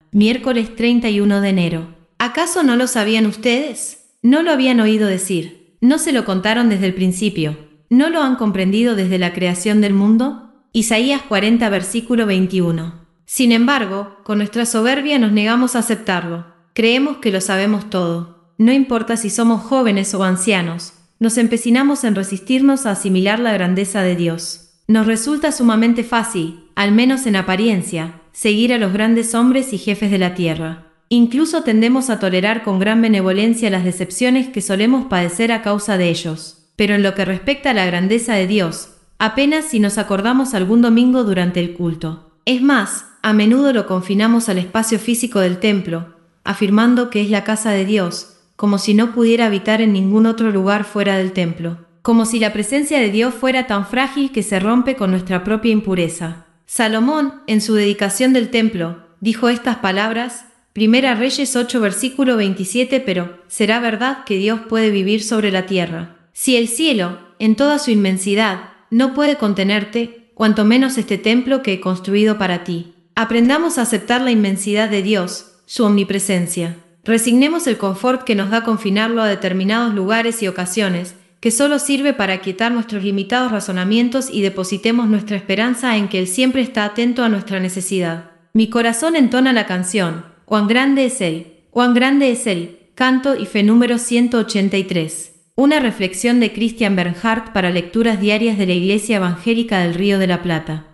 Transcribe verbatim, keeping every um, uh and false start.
miércoles treinta y uno de enero. ¿Acaso no lo sabían ustedes? ¿No lo habían oído decir? ¿No se lo contaron desde el principio? ¿No lo han comprendido desde la creación del mundo? Isaías cuarenta, versículo veintiuno. Sin embargo, con nuestra soberbia nos negamos a aceptarlo. Creemos que lo sabemos todo. No importa si somos jóvenes o ancianos, nos empecinamos en resistirnos a asimilar la grandeza de Dios. Nos resulta sumamente fácil, al menos en apariencia, seguir a los grandes hombres y jefes de la tierra. Incluso tendemos a tolerar con gran benevolencia las decepciones que solemos padecer a causa de ellos. Pero en lo que respecta a la grandeza de Dios, apenas si nos acordamos algún domingo durante el culto. Es más, a menudo lo confinamos al espacio físico del templo, afirmando que es la casa de Dios, como si no pudiera habitar en ningún otro lugar fuera del templo. Como si la presencia de Dios fuera tan frágil que se rompe con nuestra propia impureza. Salomón, en su dedicación del templo, dijo estas palabras, Primera Reyes ocho, versículo veintisiete, pero ¿será verdad que Dios puede vivir sobre la tierra? Si el cielo, en toda su inmensidad, no puede contenerte, cuanto menos este templo que he construido para ti. Aprendamos a aceptar la inmensidad de Dios, su omnipresencia. Resignemos el confort que nos da confinarlo a determinados lugares y ocasiones, que solo sirve para aquietar nuestros limitados razonamientos y depositemos nuestra esperanza en que Él siempre está atento a nuestra necesidad. Mi corazón entona la canción, cuán grande es Él, cuán grande es Él, canto y fe número ciento ochenta y tres. Una reflexión de Christian Bernhardt para lecturas diarias de la Iglesia Evangélica del Río de la Plata.